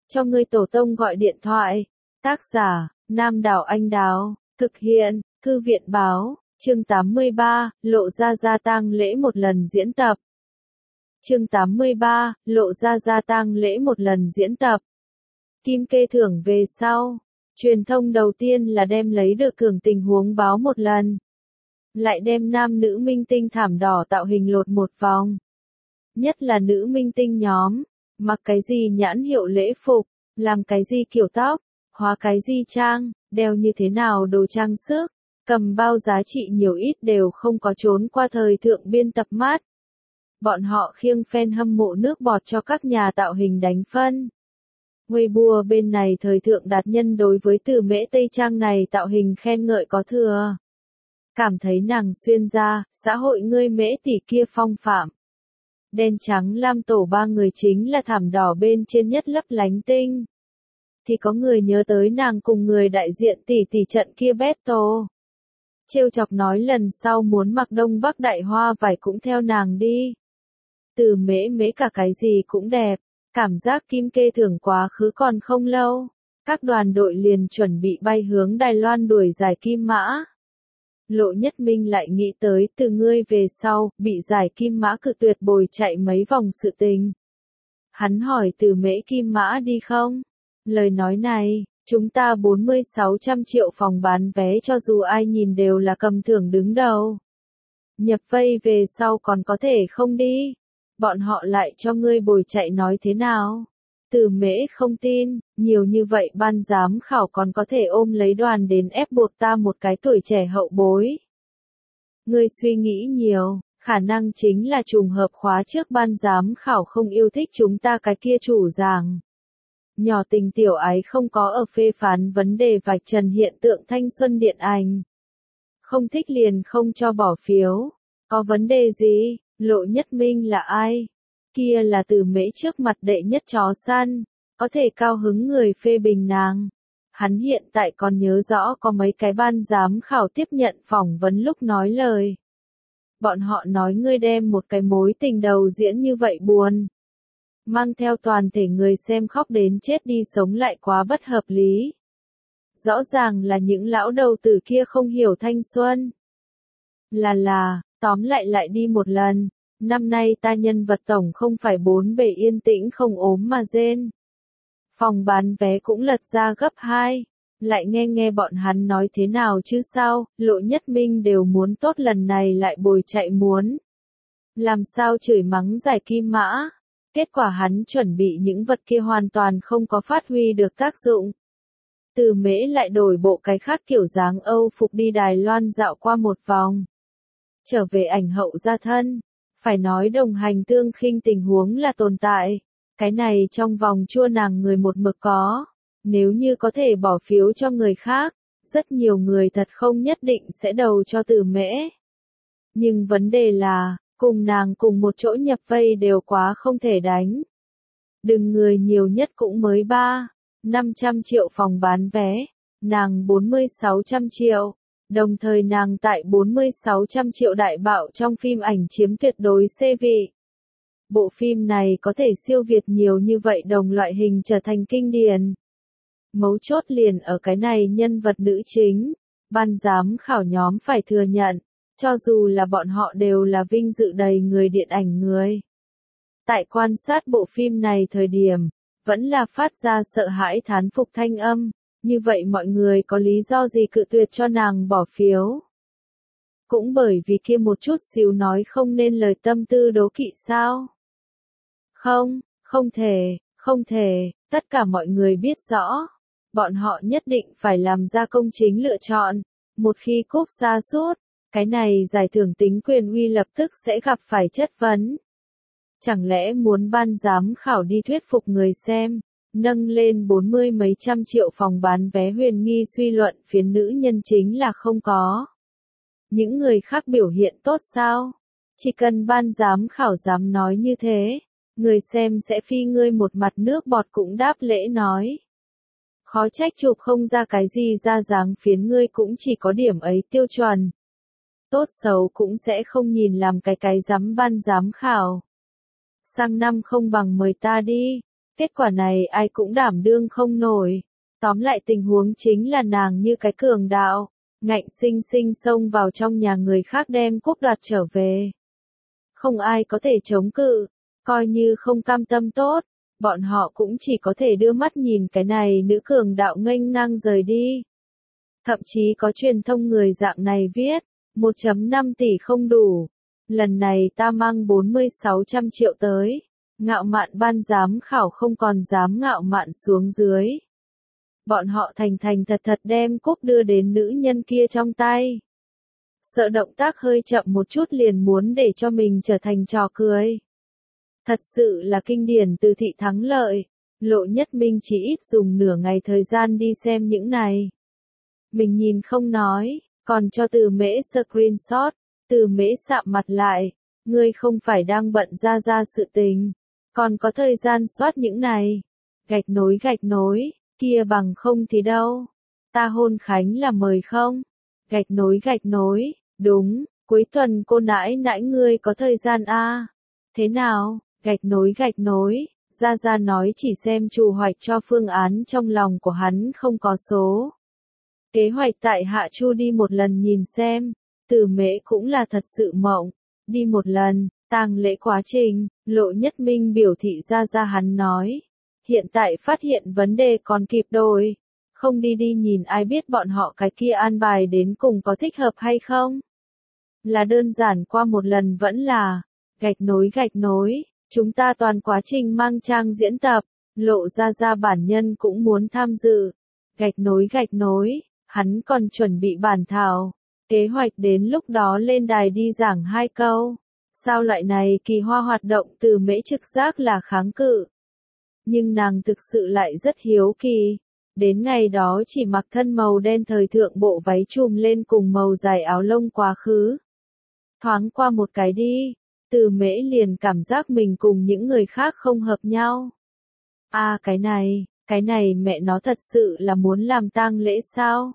cho ngươi tổ tông gọi điện thoại. Tác giả, Nam Đảo Anh Đào, thực hiện, Thư viện Báo, chương 83, lộ ra gia tang lễ một lần diễn tập. Chương 83, lộ ra gia tang lễ một lần diễn tập. Kim kê thưởng về sau, truyền thông đầu tiên là đem lấy được thưởng tình huống báo một lần. Lại đem nam nữ minh tinh thảm đỏ tạo hình lột một vòng. Nhất là nữ minh tinh nhóm, mặc cái gì nhãn hiệu lễ phục, làm cái gì kiểu tóc, hóa cái gì trang, đeo như thế nào đồ trang sức, cầm bao giá trị nhiều ít đều không có trốn qua thời thượng biên tập mắt. Bọn họ khiêng fan hâm mộ nước bọt cho các nhà tạo hình đánh phân. Weibo bên này thời thượng đạt nhân đối với Từ Mễ Tây Trang này tạo hình khen ngợi có thừa. Cảm thấy nàng xuyên ra, xã hội ngươi Mễ tỷ kia phong phạm. Đen trắng lam tổ ba người chính là thảm đỏ bên trên nhất lấp lánh tinh. Thì có người nhớ tới nàng cùng người đại diện tỷ trận kia battle. Trêu chọc nói lần sau muốn mặc Đông Bắc đại hoa vải cũng theo nàng đi. Từ Mễ cả cái gì cũng đẹp. Cảm giác kim kê thưởng quá khứ còn không lâu. Các đoàn đội liền chuẩn bị bay hướng Đài Loan đuổi giải kim mã. Lộ Nhất Minh lại nghĩ tới từ ngươi về sau, bị giải kim mã cự tuyệt bồi chạy mấy vòng sự tình. Hắn hỏi Từ Mễ kim mã đi không? Lời nói này, chúng ta 40-600 triệu phòng bán vé cho dù ai nhìn đều là cầm thưởng đứng đầu. Nhập vây về sau còn có thể không đi. Bọn họ lại cho ngươi bồi chạy nói thế nào? Từ Mễ không tin, nhiều như vậy ban giám khảo còn có thể ôm lấy đoàn đến ép buộc ta một cái tuổi trẻ hậu bối. Ngươi suy nghĩ nhiều, khả năng chính là trùng hợp khóa trước ban giám khảo không yêu thích chúng ta cái kia chủ giảng. Nhỏ tình tiểu ái không có ở phê phán vấn đề vạch trần hiện tượng thanh xuân điện ảnh. Không thích liền không cho bỏ phiếu. Có vấn đề gì? Lộ Nhất Minh là ai? Kia là Từ Mễ trước mặt đệ nhất chó săn, có thể cao hứng người phê bình nàng. Hắn hiện tại còn nhớ rõ có mấy cái ban giám khảo tiếp nhận phỏng vấn lúc nói lời. Bọn họ nói ngươi đem một cái mối tình đầu diễn như vậy buồn. Mang theo toàn thể người xem khóc đến chết đi sống lại quá bất hợp lý. Rõ ràng là những lão đầu tử kia không hiểu thanh xuân. Tóm lại đi một lần. Năm nay ta nhân vật tổng không phải bốn bề yên tĩnh không ốm mà rên. Phòng bán vé cũng lật ra gấp 2. Lại nghe bọn hắn nói thế nào chứ sao, Lộ Nhất Minh đều muốn tốt lần này lại bồi chạy muốn. Làm sao chửi mắng giải kim mã. Kết quả hắn chuẩn bị những vật kia hoàn toàn không có phát huy được tác dụng. Từ Mễ lại đổi bộ cái khác kiểu dáng Âu phục đi Đài Loan dạo qua một vòng. Trở về ảnh hậu gia thân. Phải nói đồng hành tương khinh tình huống là tồn tại. Cái này trong vòng chua nàng người một mực có. Nếu như có thể bỏ phiếu cho người khác, rất nhiều người thật không nhất định sẽ đầu cho Từ Mễ. Nhưng vấn đề là, cùng nàng cùng một chỗ nhập vây đều quá không thể đánh. Đừng người nhiều nhất cũng mới 300-500 triệu phòng bán vé, nàng 40-600 triệu. Đồng thời nàng tại 40-600 triệu đại bạo trong phim ảnh chiếm tuyệt đối xê vị. Bộ phim này có thể siêu việt nhiều như vậy đồng loại hình trở thành kinh điển. Mấu chốt liền ở cái này nhân vật nữ chính. Ban giám khảo nhóm phải thừa nhận, cho dù là bọn họ đều là vinh dự đầy người điện ảnh người. Tại quan sát bộ phim này thời điểm, vẫn là phát ra sợ hãi thán phục thanh âm. Như vậy mọi người có lý do gì cự tuyệt cho nàng bỏ phiếu? Cũng bởi vì kia một chút xíu nói không nên lời tâm tư đố kỵ sao? Không thể, tất cả mọi người biết rõ. Bọn họ nhất định phải làm ra công chính lựa chọn. Một khi cúp sa sút, cái này giải thưởng tính quyền uy lập tức sẽ gặp phải chất vấn. Chẳng lẽ muốn ban giám khảo đi thuyết phục người xem? Nâng lên 40 mấy trăm triệu phòng bán vé huyền nghi suy luận phiến nữ nhân chính là không có. Những người khác biểu hiện tốt sao? Chỉ cần ban giám khảo dám nói như thế, người xem sẽ phi ngươi một mặt nước bọt cũng đáp lễ nói. Khó trách chụp không ra cái gì ra dáng phiến ngươi cũng chỉ có điểm ấy tiêu chuẩn. Tốt xấu cũng sẽ không nhìn làm cái dám ban giám khảo. Sang năm không bằng mời ta đi. Kết quả này ai cũng đảm đương không nổi. Tóm lại tình huống chính là nàng như cái cường đạo, ngạnh sinh sinh xông vào trong nhà người khác đem cúp đoạt trở về. Không ai có thể chống cự, coi như không cam tâm tốt, bọn họ cũng chỉ có thể đưa mắt nhìn cái này nữ cường đạo nghênh ngang rời đi. Thậm chí có truyền thông người dạng này viết, 1,5 tỷ không đủ. Lần này ta mang 40-600 triệu tới. Ngạo mạn ban giám khảo không còn dám ngạo mạn xuống dưới. Bọn họ thành thành thật thật đem cúp đưa đến nữ nhân kia trong tay. Sợ động tác hơi chậm một chút liền muốn để cho mình trở thành trò cười. Thật sự là kinh điển từ thị thắng lợi. Lộ Nhất Minh chỉ ít dùng nửa ngày thời gian đi xem những này. Mình nhìn không nói, còn cho Từ Mễ screenshot. Từ Mễ sạm mặt lại, ngươi không phải đang bận ra sự tình, còn có thời gian soát những này. Gạch nối, kia bằng không thì đâu. Ta hôn Khánh là mời không? Gạch nối, đúng, cuối tuần cô nãi ngươi có thời gian a? Thế nào? Gạch nối, Ra nói chỉ xem chủ hoạch cho phương án trong lòng của hắn không có số. Kế hoạch tại Hạ Chu đi một lần nhìn xem. Từ Mễ cũng là thật sự mộng, đi một lần, tang lễ quá trình, Lộ Nhất Minh biểu thị ra hắn nói. Hiện tại phát hiện vấn đề còn kịp rồi, không đi nhìn ai biết bọn họ cái kia an bài đến cùng có thích hợp hay không. Là đơn giản qua một lần vẫn là, gạch nối, chúng ta toàn quá trình mang trang diễn tập, Lộ ra bản nhân cũng muốn tham dự. Gạch nối, hắn còn chuẩn bị bản thảo. Kế hoạch đến lúc đó lên đài đi giảng 2 câu. Sao loại này kỳ hoa hoạt động Từ Mễ trực giác là kháng cự. Nhưng nàng thực sự lại rất hiếu kỳ. Đến ngày đó chỉ mặc thân màu đen thời thượng bộ váy chùm lên cùng màu dài áo lông quá khứ. Thoáng qua một cái đi, Từ Mễ liền cảm giác mình cùng những người khác không hợp nhau. Cái này mẹ nó thật sự là muốn làm tang lễ sao?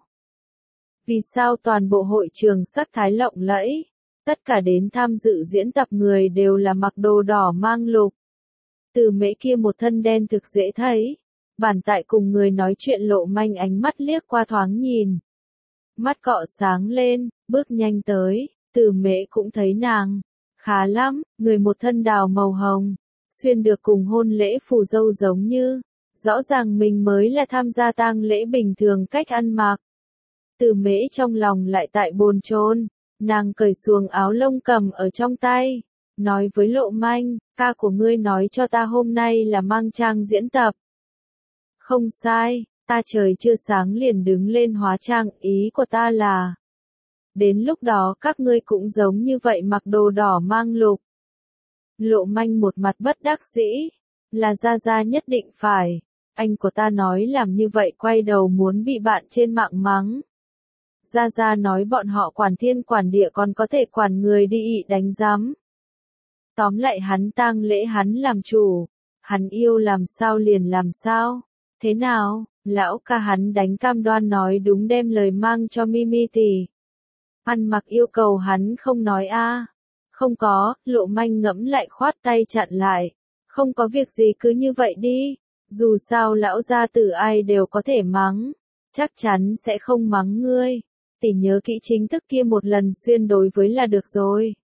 Vì sao toàn bộ hội trường sắc thái lộng lẫy, tất cả đến tham dự diễn tập người đều là mặc đồ đỏ mang lục. Từ Mễ kia một thân đen thực dễ thấy, bản tại cùng người nói chuyện Lộ Manh ánh mắt liếc qua thoáng nhìn. Mắt cọ sáng lên, bước nhanh tới, Từ Mễ cũng thấy nàng. Khá lắm, người một thân đào màu hồng, xuyên được cùng hôn lễ phù dâu giống như. Rõ ràng mình mới là tham gia tang lễ bình thường cách ăn mặc. Từ Mễ trong lòng lại tại bồn chồn, nàng cởi xuồng áo lông cầm ở trong tay, nói với Lộ Manh, ca của ngươi nói cho ta hôm nay là mang trang diễn tập. Không sai, ta trời chưa sáng liền đứng lên hóa trang, ý của ta là. Đến lúc đó các ngươi cũng giống như vậy mặc đồ đỏ mang lục. Lộ Manh một mặt bất đắc dĩ, là ra nhất định phải, anh của ta nói làm như vậy quay đầu muốn bị bạn trên mạng mắng. Ra nói bọn họ quản thiên quản địa còn có thể quản người đi ị đánh giám. Tóm lại hắn tang lễ hắn làm chủ, hắn yêu làm sao liền làm sao. Thế nào, lão ca hắn đánh cam đoan nói đúng đem lời mang cho Mimi tỷ. Ăn mặc yêu cầu hắn không nói a. Không có, Lộ Manh ngẫm lại khoát tay chặn lại. Không có việc gì cứ như vậy đi, dù sao lão gia tử ai đều có thể mắng, chắc chắn sẽ không mắng ngươi. Tỷ nhớ kỹ chính thức kia một lần xuyên đối với là được rồi.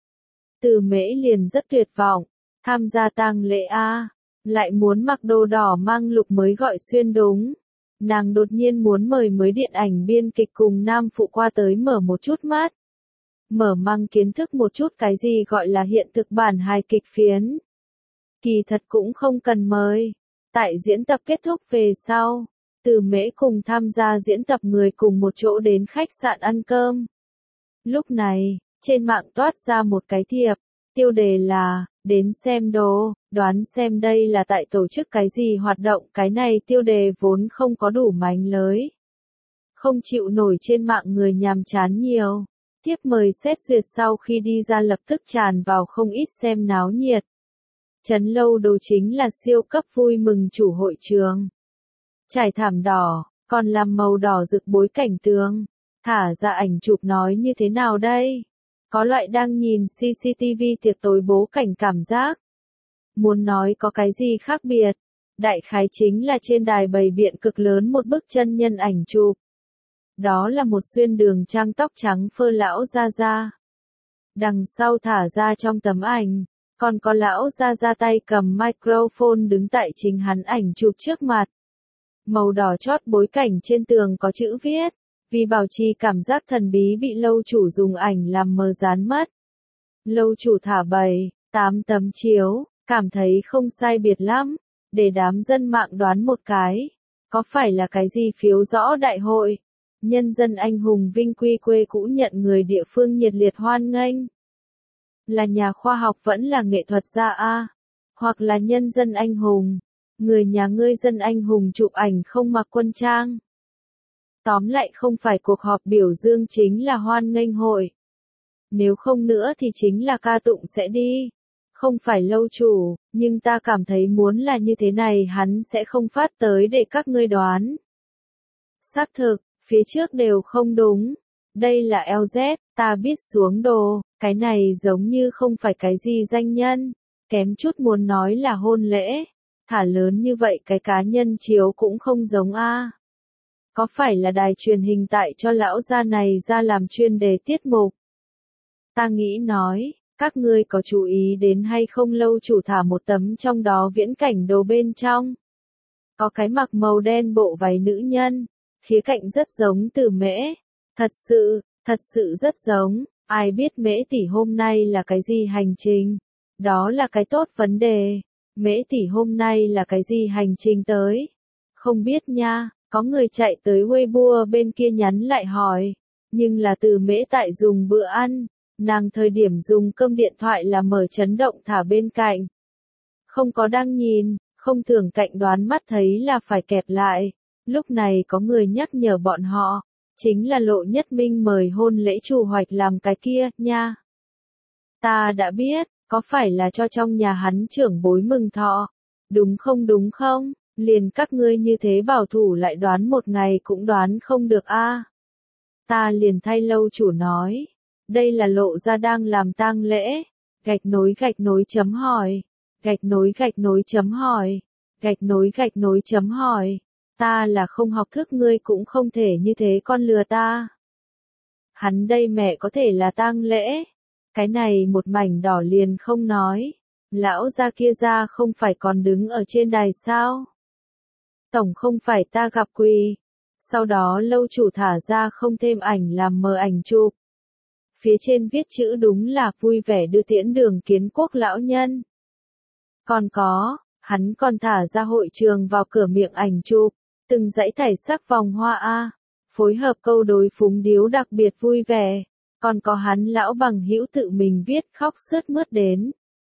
Từ Mễ liền rất tuyệt vọng, tham gia tang lễ a, lại muốn mặc đồ đỏ mang lục mới gọi xuyên đúng. Nàng đột nhiên muốn mời mới điện ảnh biên kịch cùng nam phụ qua tới mở một chút mắt. Mở mang kiến thức một chút cái gì gọi là hiện thực bản hài kịch phiến. Kỳ thật cũng không cần mời. Tại diễn tập kết thúc về sau, Từ Mễ cùng tham gia diễn tập người cùng một chỗ đến khách sạn ăn cơm. Lúc này, trên mạng toát ra một cái thiệp, tiêu đề là, đến xem đồ, đoán xem đây là tại tổ chức cái gì hoạt động. Cái này tiêu đề vốn không có đủ mánh lới. Không chịu nổi trên mạng người nhàm chán nhiều. Thiếp mời xét duyệt sau khi đi ra lập tức tràn vào không ít xem náo nhiệt. Trấn lâu đồ chính là siêu cấp vui mừng chủ hội trường. Trải thảm đỏ, còn làm màu đỏ rực bối cảnh tường. Thả ra ảnh chụp nói như thế nào đây? Có loại đang nhìn CCTV tiệc tối bố cảnh cảm giác. Muốn nói có cái gì khác biệt, Đại khái chính là trên đài bày biện cực lớn một bức chân nhân ảnh chụp. Đó là một xuyên đường trang tóc trắng phơ lão gia gia. Đằng sau thả ra trong tấm ảnh, còn có lão gia gia tay cầm microphone đứng tại chính hắn ảnh chụp trước mặt. Màu đỏ chót bối cảnh trên tường có chữ viết, vì bảo trì cảm giác thần bí bị lâu chủ dùng ảnh làm mờ dán mất. Lâu chủ thả 7, 8 tấm chiếu, cảm thấy không sai biệt lắm, để đám dân mạng đoán một cái. Có phải là cái gì phiếu rõ đại hội? Nhân dân anh hùng vinh quy quê cũ nhận người địa phương nhiệt liệt hoan nghênh. Là nhà khoa học vẫn là nghệ thuật gia a, hoặc là nhân dân anh hùng, người nhà ngươi dân anh hùng chụp ảnh không mặc quân trang. Tóm lại không phải cuộc họp biểu dương chính là hoan nghênh hội. Nếu không nữa thì chính là ca tụng sẽ đi. Không phải lâu chủ, nhưng ta cảm thấy muốn là như thế này hắn sẽ không phát tới để các ngươi đoán. Xác thực, phía trước đều không đúng. Đây là LZ, ta biết xuống đồ, cái này giống như không phải cái gì danh nhân. Kém chút muốn nói là hôn lễ. Thả lớn như vậy cái cá nhân chiếu cũng không giống a. Có phải là đài truyền hình tại cho lão gia này ra làm chuyên đề tiết mục? Ta nghĩ nói, các ngươi có chú ý đến hay không lâu chủ thả một tấm trong đó viễn cảnh đồ bên trong. Có cái mặc màu đen bộ váy nữ nhân, khía cạnh rất giống Từ Mễ. Thật sự rất giống, ai biết Mễ tỷ hôm nay là cái gì hành trình? Đó là cái tốt vấn đề. Mễ tỷ hôm nay là cái gì hành trình tới? Không biết nha, có người chạy tới Weibo bên kia nhắn lại hỏi. Nhưng là Từ Mễ tại dùng bữa ăn, nàng thời điểm dùng cơm điện thoại là mở chấn động thả bên cạnh. Không có đang nhìn, không thường cạnh đoán mắt thấy là phải kẹp lại. Lúc này có người nhắc nhở bọn họ, chính là Lộ Nhất Minh mời hôn lễ chủ hoạch làm cái kia, nha. Ta đã biết, có phải là cho trong nhà hắn trưởng bối mừng thọ? Đúng không? Liền các ngươi như thế bảo thủ lại đoán một ngày cũng đoán không được a. Ta liền thay lâu chủ nói, đây là Lộ gia đang làm tang lễ, gạch nối chấm hỏi, gạch nối chấm hỏi, gạch nối chấm hỏi. Ta là không học thức ngươi cũng không thể như thế con lừa ta. Hắn đây mẹ có thể là tang lễ. Cái này một mảnh đỏ liền không nói. Lão gia kia ra không phải còn đứng ở trên đài sao? Tổng không phải ta gặp quỳ. Sau đó lâu chủ thả ra không thêm ảnh làm mờ ảnh chụp. Phía trên viết chữ đúng là vui vẻ đưa tiễn Đường Kiến Quốc lão nhân. Còn có, hắn còn thả ra hội trường vào cửa miệng ảnh chụp. Từng dãy thảy sắc vòng hoa a, phối hợp câu đối phúng điếu đặc biệt vui vẻ, còn có hắn lão bằng hữu tự mình viết khóc sướt mướt đến.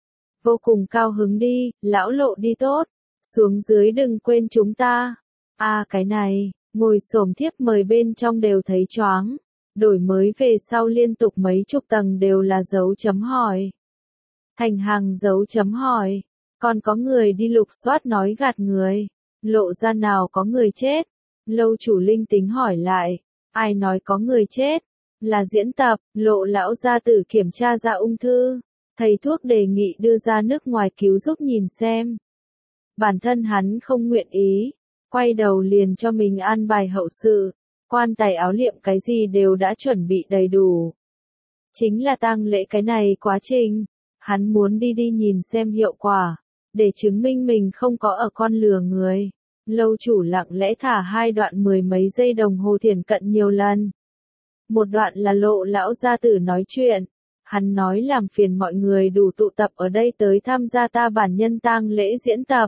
Vô cùng cao hứng đi, lão Lộ đi tốt, xuống dưới đừng quên chúng ta. Cái này, ngồi xổm thiếp mời bên trong đều thấy choáng, đổi mới về sau liên tục mấy chục tầng đều là dấu chấm hỏi. Thành hàng dấu chấm hỏi, còn có người đi lục soát nói gạt người. Lộ ra nào có người chết? Lâu chủ linh tính hỏi lại, ai nói có người chết? Là diễn tập, Lộ lão gia tử kiểm tra ra ung thư, thầy thuốc đề nghị đưa ra nước ngoài cứu giúp nhìn xem. Bản thân hắn không nguyện ý, quay đầu liền cho mình an bài hậu sự, quan tài áo liệm cái gì đều đã chuẩn bị đầy đủ. Chính là tang lễ cái này quá trình, hắn muốn đi nhìn xem hiệu quả. Để chứng minh mình không có ở con lừa người. Lâu chủ lặng lẽ thả 2 đoạn 10 mấy giây đồng hồ thiển cận nhiều lần. Một đoạn là Lộ lão gia tử nói chuyện. Hắn nói làm phiền mọi người đủ tụ tập ở đây tới tham gia ta bản nhân tang lễ diễn tập.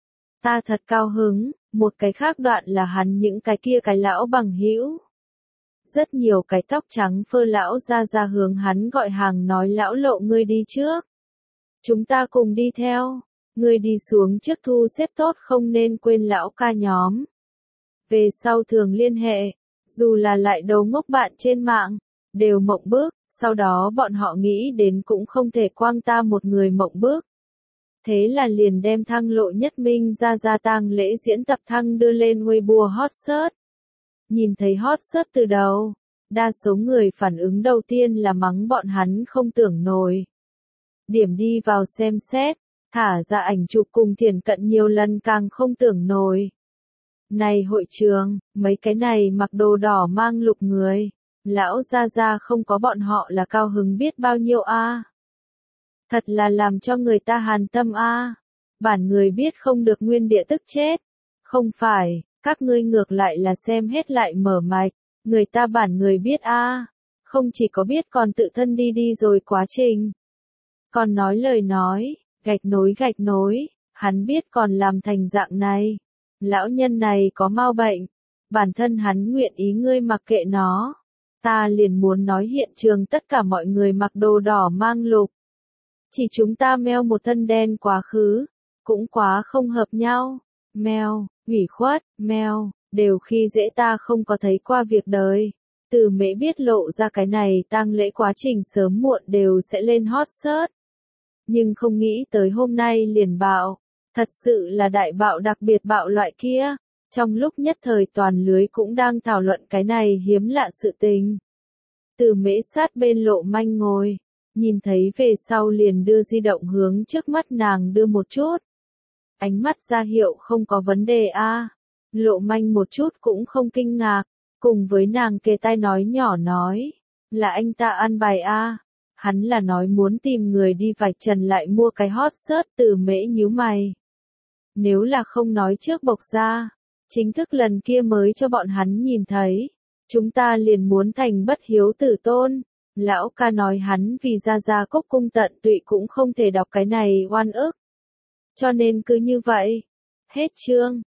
Ta thật cao hứng. Một cái khác đoạn là hắn những cái kia cái lão bằng hữu. Rất nhiều cái tóc trắng phơ lão ra hướng hắn gọi hàng nói lão Lộ ngươi đi trước. Chúng ta cùng đi theo. Ngươi đi xuống trước thu xếp tốt không nên quên lão ca nhóm. Về sau thường liên hệ, dù là lại đầu ngốc bạn trên mạng, đều mộng bước, sau đó bọn họ nghĩ đến cũng không thể quang ta một người mộng bước. Thế là liền đem thăng Lộ Nhất Minh ra tang lễ diễn tập thăng đưa lên Weibo hot search. Nhìn thấy hot search từ đầu, đa số người phản ứng đầu tiên là mắng bọn hắn không tưởng nổi. Điểm đi vào xem xét. thả ra ảnh chụp cùng thiển cận nhiều lần càng không tưởng nổi. Này hội trường, mấy cái này mặc đồ đỏ mang lục người, lão gia gia không có bọn họ là cao hứng biết bao nhiêu a. Thật là làm cho người ta hàn tâm a. Bản người biết không được nguyên địa tức chết. Không phải, các ngươi ngược lại là xem hết lại mở mạch, người ta bản người biết a. Không chỉ có biết còn tự thân đi rồi quá trình. Còn nói lời nói, gạch nối, hắn biết còn làm thành dạng này. Lão nhân này có mau bệnh, bản thân hắn nguyện ý ngươi mặc kệ nó. Ta liền muốn nói hiện trường tất cả mọi người mặc đồ đỏ mang lục. Chỉ chúng ta meo một thân đen quá khứ, cũng quá không hợp nhau. Meo, ủy khuất, meo, đều khi dễ ta không có thấy qua việc đời. Từ Mễ biết lộ ra cái này tang lễ quá trình sớm muộn đều sẽ lên hot search. Nhưng không nghĩ tới hôm nay liền bạo. Thật sự là đại bạo đặc biệt bạo loại kia. Trong lúc nhất thời toàn lưới cũng đang thảo luận cái này hiếm lạ sự tình. Từ Mễ sát bên Lộ Manh ngồi. Nhìn thấy về sau liền đưa di động hướng trước mắt nàng đưa một chút. Ánh mắt ra hiệu không có vấn đề a. Lộ Manh một chút cũng không kinh ngạc. Cùng với nàng kề tai nói nhỏ nói. Là anh ta ăn bài a. Hắn là nói muốn tìm người đi vạch trần lại mua cái hot search. Từ Mễ nhíu mày. Nếu là không nói trước bộc ra, chính thức lần kia mới cho bọn hắn nhìn thấy, chúng ta liền muốn thành bất hiếu tử tôn. Lão ca nói hắn vì ra ra cốc cung tận tụy cũng không thể đọc cái này oan ức. Cho nên cứ như vậy. Hết chương.